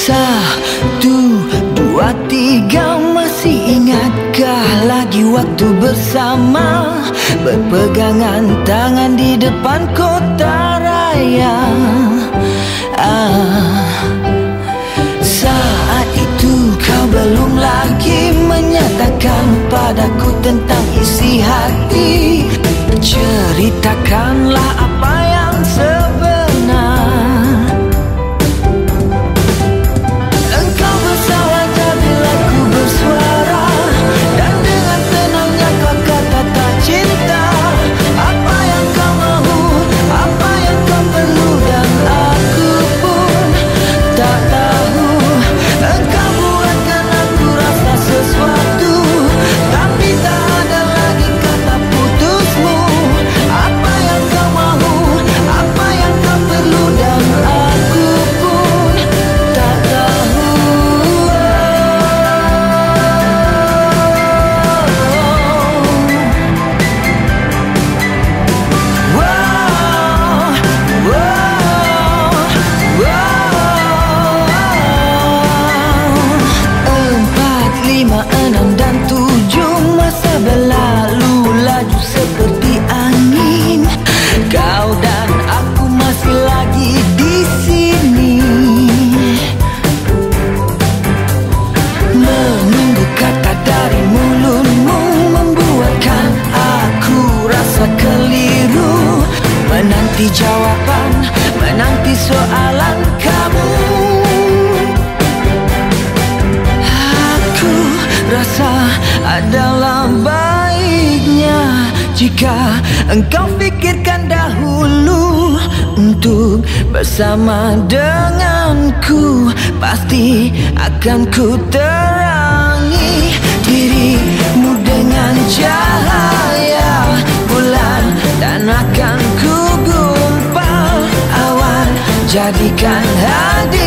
1, 2, 3, masih ingatkah lagi waktu bersama, berpegangan tangan di depan kota raya. Saat itu kau belum lagi menyatakan padaku tentang isi hati. Ceritakanlah apa yang sebenar. Engkau bersahaja bila ku bersuara, dan dengan tenangnya kau kata tak cinta. Apa yang kau mahu, apa yang kau perlu, dan aku pun tak tahu. Engkau buatkan aku rasa sesuatu, tapi tak ada lagi kata putusmu. Apa yang kau mahu, apa yang kau perlu, dan aku pun tak tahu. Empat, lima, enam, dan 7, masa berlalu laju seperti angin. Kau dan aku masih lagi di sini, menunggu kata dari mulutmu membuatkan aku rasa keliru. Menanti jawaban, menanti soalan kamu. Aku rasa adalah baiknya jika engkau fikirkan dahulu untuk bersama denganku. Pasti akan ku terangi dirimu dengan cahaya bulan, dan akan ku gumpal awan, jadikan hadir